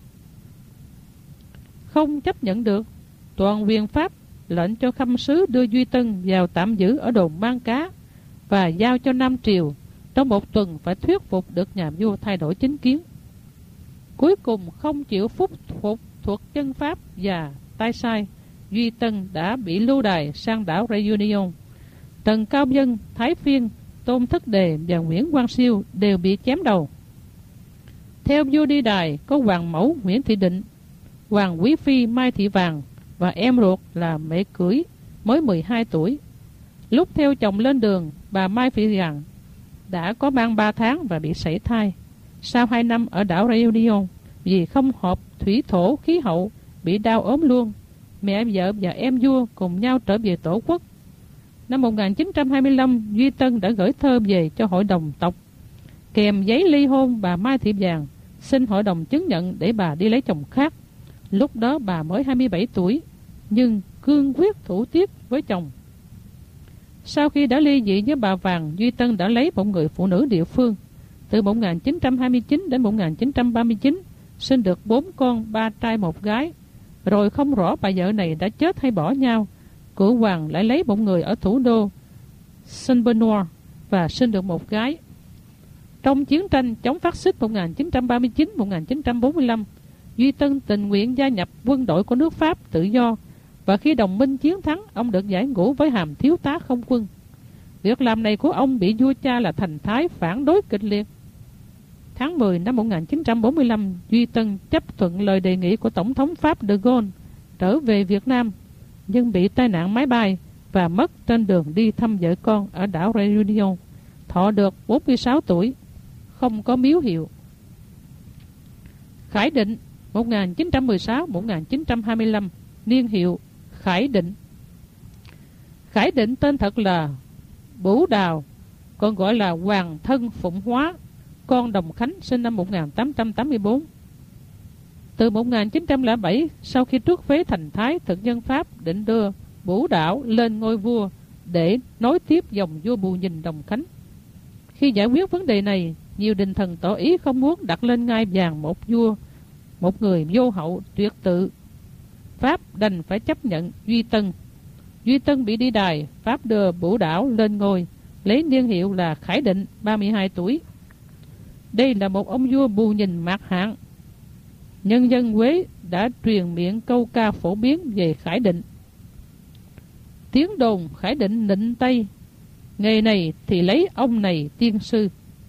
Không chấp nhận được, toàn quyền Pháp lệnh cho khâm sứ đưa Duy Tân vào tạm giữ ở đồn Mang Cá và giao cho Nam Triều trong một tuần phải thuyết phục được nhà vua thay đổi chính kiến. Cuối cùng không chịu phục thuộc chân Pháp và tay sai, Duy Tân đã bị lưu đày sang đảo Reunion. Trần Cao Vân, Thái Phiên, Tôn Thất Đề và Nguyễn Quang Siêu đều bị chém đầu. Theo vua đi đài có hoàng mẫu Nguyễn Thị Định, hoàng quý phi Mai Thị Vàng và em ruột là Mẹ Cưỡi mới 12 tuổi. Lúc theo chồng lên đường, bà Mai Thị Vàng đã có mang 3 tháng và bị sảy thai. Sau 2 năm ở đảo Reunion, vì không hợp thủy thổ khí hậu, bị đau ốm luôn. Mẹ vợ và em vua cùng nhau trở về tổ quốc. Năm 1925, Duy Tân đã gửi thơ về cho hội đồng tộc kèm giấy ly hôn bà Mai Thị Vàng, xin hội đồng chứng nhận để bà đi lấy chồng khác. Lúc đó bà mới 27 tuổi, nhưng cương quyết thủ tiết với chồng. Sau khi đã ly dị với bà Vàng, Duy Tân đã lấy một người phụ nữ địa phương. Từ 1929 đến 1939, sinh được 4 con, 3 trai 1 gái. Rồi không rõ bà vợ này đã chết hay bỏ nhau. Cửu hoàng lại lấy một người ở thủ đô Saint-Benoît và sinh được 1 gái. Trong chiến tranh chống phát xít 1939-1945, Duy Tân tình nguyện gia nhập quân đội của nước Pháp tự do, và khi đồng minh chiến thắng, ông được giải ngũ với hàm thiếu tá không quân. Việc làm này của ông bị vua cha là Thành Thái phản đối kịch liệt. Tháng 10 năm 1945, Duy Tân chấp thuận lời đề nghị của Tổng thống Pháp de Gaulle trở về Việt Nam, nhưng bị tai nạn máy bay và mất trên đường đi thăm vợ con ở đảo Reunion. Thọ được 46 tuổi, không có miếu hiệu. Khải Định 1916-1925, niên hiệu Khải Định. Khải Định tên thật là Bửu Đào, còn gọi là Hoàng Thân Phụng Hóa, con Đồng Khánh, sinh năm 1884. Từ 1907, sau khi truất phế Thành Thái, thực dân Pháp định đưa Bửu Đảo lên ngôi vua để nối tiếp dòng vua Bù Nhìn Đồng Khánh. Khi giải quyết vấn đề này, nhiều đình thần tỏ ý không muốn đặt lên ngai vàng một vua, một người vô hậu tuyệt tự. Pháp đành phải chấp nhận Duy Tân. Duy Tân bị đi đài, Pháp đưa Bửu Đảo lên ngôi, lấy niên hiệu là Khải Định, 32 tuổi. Đây là một ông vua Bù Nhìn mạt hạn. Nhân dân Quế đã truyền miệng câu ca phổ biến về Khải Định: tiếng đồn Khải Định nịnh Tây, nghề này thì lấy ông này tiên sư.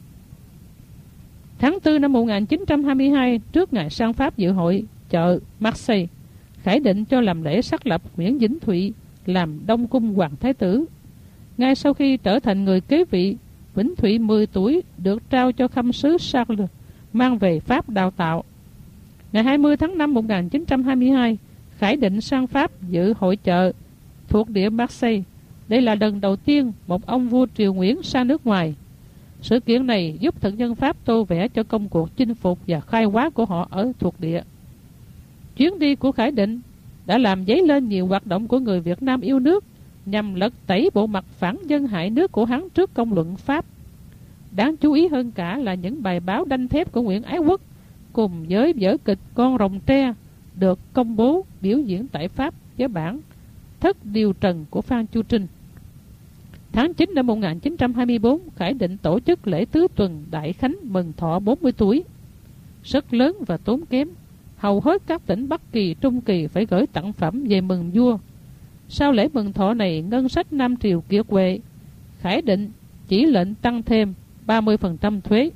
Tháng 4 năm 1922, trước ngày sang Pháp dự hội chợ Marseille, Khải Định cho làm lễ xác lập Nguyễn Vĩnh Thụy làm Đông Cung Hoàng Thái Tử. Ngay sau khi trở thành người kế vị, Vĩnh Thụy 10 tuổi được trao cho khâm sứ Charles mang về Pháp đào tạo. Ngày 20 tháng 5 1922, Khải Định sang Pháp dự hội chợ thuộc địa Marseille. Đây là lần đầu tiên một ông vua triều Nguyễn sang nước ngoài. Sự kiện này giúp thực dân Pháp tô vẽ cho công cuộc chinh phục và khai hóa của họ ở thuộc địa. Chuyến đi của Khải Định đã làm dấy lên nhiều hoạt động của người Việt Nam yêu nước nhằm lật tẩy bộ mặt phản dân hại nước của hắn trước công luận Pháp. Đáng chú ý hơn cả là những bài báo đanh thép của Nguyễn Ái Quốc cùng với vở kịch Con Rồng Tre được công bố biểu diễn tại Pháp với bản Thất Điều Trần của Phan Chu Trinh. Tháng 9 năm 1924, Khải Định tổ chức lễ tứ tuần Đại Khánh mừng thọ 40 tuổi. Rất lớn và tốn kém, hầu hết các tỉnh Bắc Kỳ, Trung Kỳ phải gửi tặng phẩm về mừng vua. Sau lễ mừng thọ này, ngân sách Nam Triều kiệt quệ. Khải Định chỉ lệnh tăng thêm 30% thuế.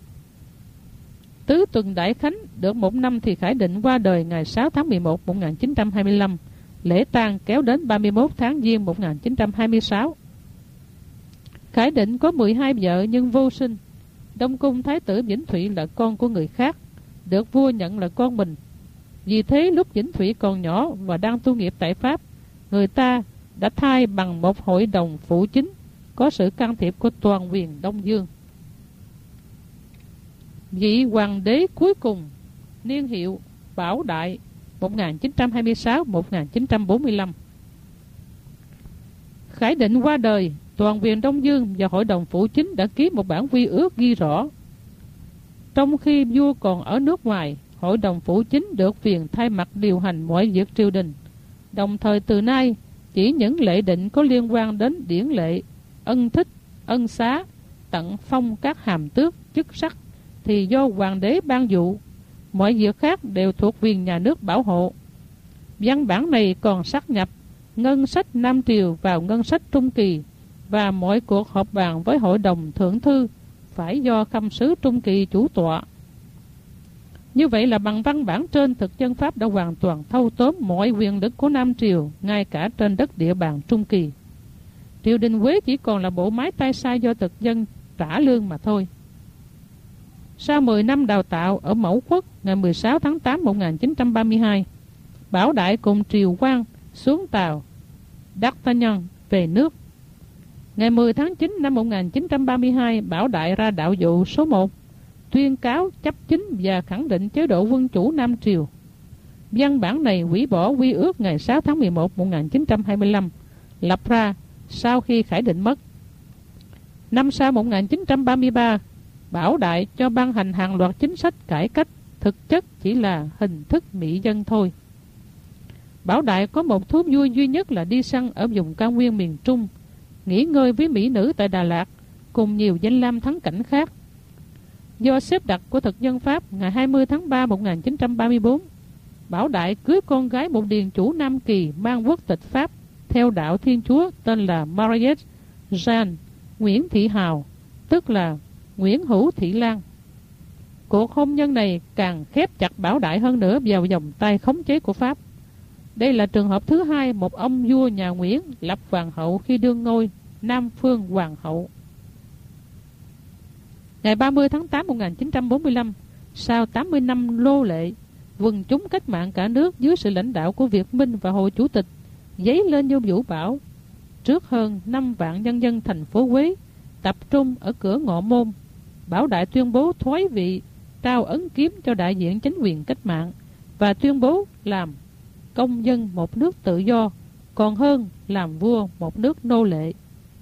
Tứ tuần Đại Khánh được 1 năm thì Khải Định qua đời ngày 6 tháng 11 1925. Lễ tang kéo đến 31 tháng Giêng 1926. Khải Định có 12 vợ nhưng vô sinh. Đông cung thái tử Vĩnh Thụy là con của người khác, được vua nhận là con mình. Vì thế lúc Vĩnh Thụy còn nhỏ và đang tu nghiệp tại Pháp, người ta đã thay bằng một hội đồng phụ chính có sự can thiệp của toàn quyền Đông Dương. Vị hoàng đế cuối cùng niên hiệu Bảo Đại 1926-1945. Khải Định qua đời, toàn quyền Đông Dương và hội đồng phụ chính đã ký một bản quy ước ghi rõ: trong khi vua còn ở nước ngoài, hội đồng phụ chính được quyền thay mặt điều hành mọi việc triều đình. Đồng thời từ nay, chỉ những lệ định có liên quan đến điển lệ, ân thích, ân xá, tận phong các hàm tước, chức sắc thì do hoàng đế ban dụ. Mọi việc khác đều thuộc quyền nhà nước bảo hộ. Văn bản này còn sáp nhập ngân sách Nam Triều vào ngân sách Trung Kỳ, và mọi cuộc họp bàn với hội đồng thượng thư phải do khâm sứ Trung Kỳ chủ tọa. Như vậy là bằng văn bản trên, thực dân Pháp đã hoàn toàn thâu tóm mọi quyền lực của Nam Triều, ngay cả trên đất địa bàn Trung Kỳ. Triều đình Huế chỉ còn là bộ máy tay sai do thực dân trả lương mà thôi. Sau 10 năm đào tạo ở Mẫu Khuất, ngày 16 tháng 8 1932, Bảo Đại cùng triều quan xuống tàu D'Artagnan về nước. Ngày 10 tháng 9 năm 1932, Bảo Đại ra đạo dụ số 1, tuyên cáo chấp chính và khẳng định chế độ quân chủ Nam Triều. Văn bản này hủy bỏ quy ước ngày 6 tháng 11 1925, lập ra sau khi Khải Định mất. Năm sau 1933, Bảo Đại cho ban hành hàng loạt chính sách cải cách, thực chất chỉ là hình thức mỹ dân thôi. Bảo Đại có một thú vui duy nhất là đi săn ở vùng cao nguyên miền Trung, nghỉ ngơi với mỹ nữ tại Đà Lạt, cùng nhiều danh lam thắng cảnh khác. Do xếp đặt của thực dân Pháp, ngày 20 tháng 3 1934, Bảo Đại cưới con gái một điền chủ Nam Kỳ mang quốc tịch Pháp theo đạo Thiên Chúa tên là Mariette Jeanne Nguyễn Thị Hào, tức là Nguyễn Hữu Thị Lan. Cuộc hôn nhân này càng khép chặt Bảo Đại hơn nữa vào vòng tay khống chế của Pháp. Đây là trường hợp thứ hai một ông vua nhà Nguyễn lập hoàng hậu khi đương ngôi Nam Phương Hoàng hậu. Ngày 30 tháng 8 1945, sau 80 năm lô lệ, quần chúng cách mạng cả nước dưới sự lãnh đạo của Việt Minh và Hội Chủ tịch dấy lên như vũ bão. Trước hơn 5 vạn nhân dân thành phố Huế tập trung ở cửa Ngọ Môn, Bảo Đại tuyên bố thoái vị, trao ấn kiếm cho đại diện chính quyền cách mạng và tuyên bố làm công dân một nước tự do còn hơn làm vua một nước nô lệ.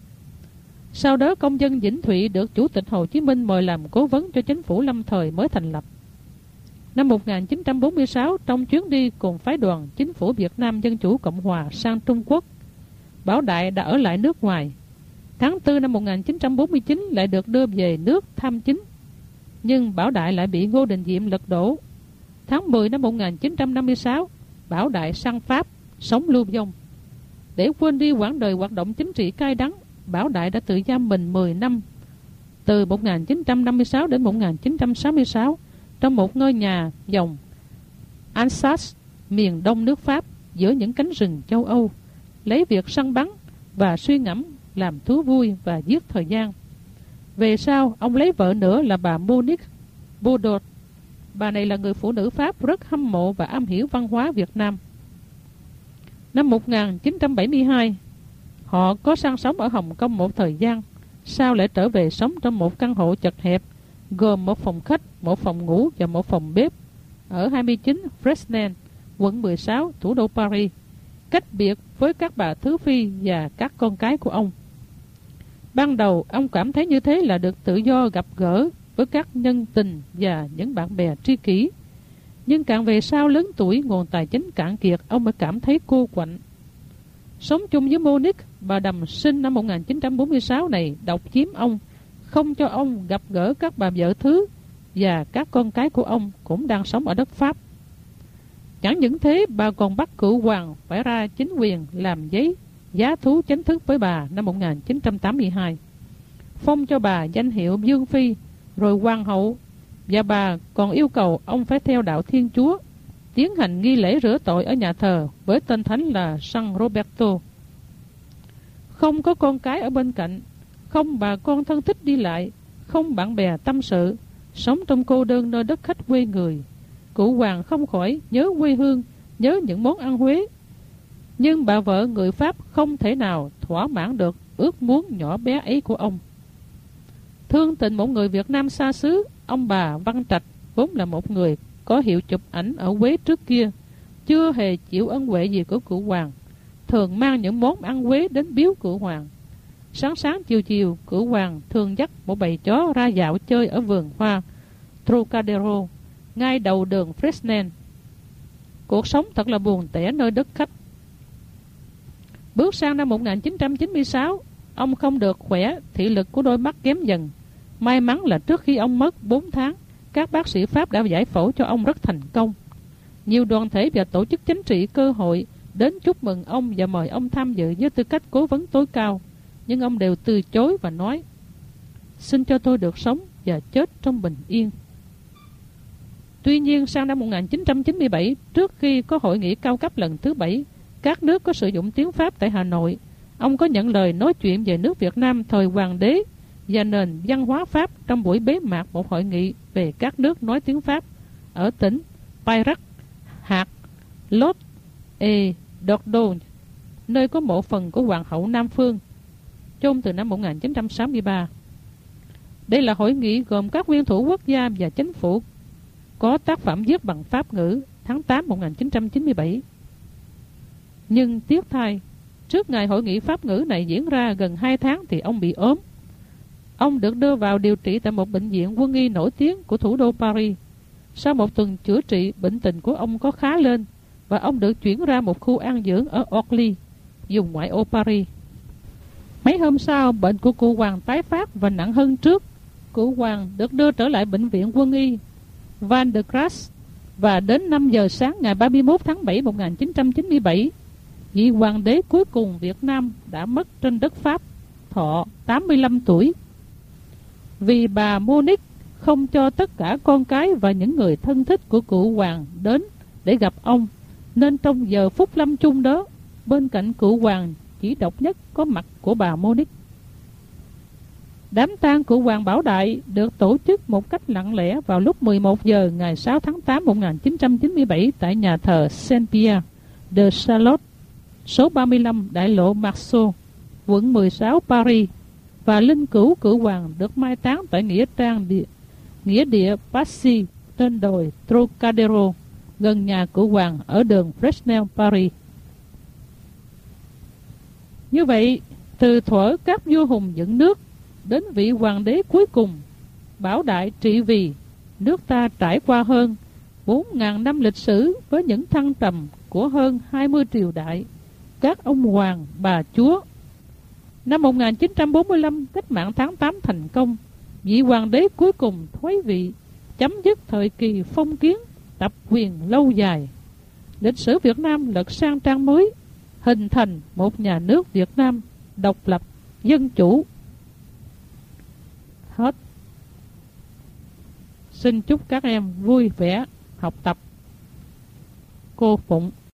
Sau đó công dân Vĩnh Thụy được Chủ tịch Hồ Chí Minh mời làm cố vấn cho chính phủ lâm thời mới thành lập. Năm 1946, trong chuyến đi cùng phái đoàn chính phủ Việt Nam Dân Chủ Cộng Hòa sang Trung Quốc, Bảo Đại đã ở lại nước ngoài. Tháng 4 năm 1949 lại được đưa về nước thăm chính, nhưng Bảo Đại lại bị Ngô Đình Diệm lật đổ. Tháng 10 năm 1956, Bảo Đại sang Pháp, sống lưu vong. Để quên đi quãng đời hoạt động chính trị cay đắng, Bảo Đại đã tự giam mình 10 năm, từ 1956 đến 1966, trong một ngôi nhà dòng Alsace, miền đông nước Pháp, giữa những cánh rừng châu Âu, lấy việc săn bắn và suy ngẫm làm thú vui và giết thời gian. Về sau, ông lấy vợ nữa là bà Monique Baudot. Bà này là người phụ nữ Pháp rất hâm mộ và am hiểu văn hóa Việt Nam. Năm 1972, họ có sang sống ở Hồng Kông một thời gian, sau lại trở về sống trong một căn hộ chật hẹp, gồm một phòng khách, một phòng ngủ và một phòng bếp, ở 29 Fresnel, quận 16, thủ đô Paris, cách biệt với các bà Thứ Phi và các con cái của ông. Ban đầu, ông cảm thấy như thế là được tự do gặp gỡ với các nhân tình và những bạn bè tri kỷ. Nhưng càng về sau lớn tuổi, nguồn tài chính cạn kiệt, ông mới cảm thấy cô quạnh. Sống chung với Monique, bà Đầm sinh năm 1946 này độc chiếm ông, không cho ông gặp gỡ các bà vợ thứ, và các con cái của ông cũng đang sống ở đất Pháp. Chẳng những thế, bà còn bắt cựu hoàng phải ra chính quyền làm giấy giá thú chính thức với bà năm 1982, phong cho bà danh hiệu Dương Phi, rồi hoàng hậu, và bà còn yêu cầu ông phải theo đạo Thiên Chúa, tiến hành nghi lễ rửa tội ở nhà thờ với tên thánh là San Roberto. Không có con cái ở bên cạnh, không bà con thân thích đi lại, không bạn bè tâm sự, sống trong cô đơn nơi đất khách quê người. Cụ Hoàng không khỏi nhớ quê hương, nhớ những món ăn Huế. Nhưng bà vợ người Pháp không thể nào thỏa mãn được ước muốn nhỏ bé ấy của ông. Thương tình một người Việt Nam xa xứ, ông bà Văn Trạch vốn là một người có hiệu chụp ảnh ở Huế trước kia, chưa hề chịu ân huệ gì của cụ Hoàng, thường mang những món ăn Huế đến biếu cụ Hoàng. Sáng sáng chiều chiều, cụ Hoàng thường dắt một bầy chó ra dạo chơi ở vườn hoa Trocadero, ngay đầu đường Fresnen. Cuộc sống thật là buồn tẻ nơi đất khách. Bước sang năm 1996, ông không được khỏe, thị lực của đôi mắt kém dần. May mắn là trước khi ông mất 4 tháng, các bác sĩ Pháp đã giải phẫu cho ông rất thành công. Nhiều đoàn thể và tổ chức chính trị cơ hội đến chúc mừng ông và mời ông tham dự với tư cách cố vấn tối cao, nhưng ông đều từ chối và nói: "Xin cho tôi được sống và chết trong bình yên." Tuy nhiên, sang năm 1997, trước khi có hội nghị cao cấp lần thứ 7, các nước có sử dụng tiếng Pháp tại Hà Nội, ông có nhận lời nói chuyện về nước Việt Nam thời Hoàng đế và nền văn hóa Pháp trong buổi bế mạc một hội nghị về các nước nói tiếng Pháp ở tỉnh Payrac, hạt Lot-et-Dordogne, nơi có mộ phần của Hoàng hậu Nam Phương, chôn từ năm 1963. Đây là hội nghị gồm các nguyên thủ quốc gia và chính phủ có tác phẩm viết bằng Pháp ngữ tháng 8 1997. Nhưng tiếc thay, trước ngày hội nghị Pháp ngữ này diễn ra gần 2 tháng thì ông bị ốm. Ông được đưa vào điều trị tại một bệnh viện quân y nổi tiếng của thủ đô Paris. Sau một tuần chữa trị, bệnh tình của ông có khá lên và ông được chuyển ra một khu an dưỡng ở Orly, vùng ngoại ô Paris. Mấy hôm sau, bệnh của cụ Hoàng tái phát và nặng hơn trước. Cụ Hoàng được đưa trở lại bệnh viện quân y Van der Grasse và đến 5 giờ sáng ngày 31 tháng 7 1997, vị hoàng đế cuối cùng Việt Nam đã mất trên đất Pháp, thọ 85 tuổi. Vì bà Monique không cho tất cả con cái và những người thân thích của cụ Hoàng đến để gặp ông, nên trong giờ phút lâm chung đó, bên cạnh cụ Hoàng chỉ độc nhất có mặt của bà Monique. Đám tang cụ Hoàng Bảo Đại được tổ chức một cách lặng lẽ vào lúc 11 giờ ngày 6 tháng 8 1997 tại nhà thờ Saint-Pierre de Charlotte, số 35 đại lộ Marceau, quận 16 Paris, và linh cữu cụ Hoàng được mai táng tại nghĩa địa Passy trên đồi Trocadero, gần nhà cụ Hoàng ở đường Fresnel, Paris. Như vậy, từ thuở các vua hùng dựng nước đến vị hoàng đế cuối cùng Bảo Đại trị vì, nước ta trải qua hơn 4.000 năm lịch sử với những thăng trầm của hơn 20 triều đại, các ông hoàng, bà chúa. Năm 1945, cách mạng tháng 8 thành công, vị hoàng đế cuối cùng thoái vị, chấm dứt thời kỳ phong kiến, tập quyền lâu dài. Lịch sử Việt Nam lật sang trang mới, hình thành một nhà nước Việt Nam độc lập, dân chủ. Hết. Xin chúc các em vui vẻ học tập. Cô Phụng.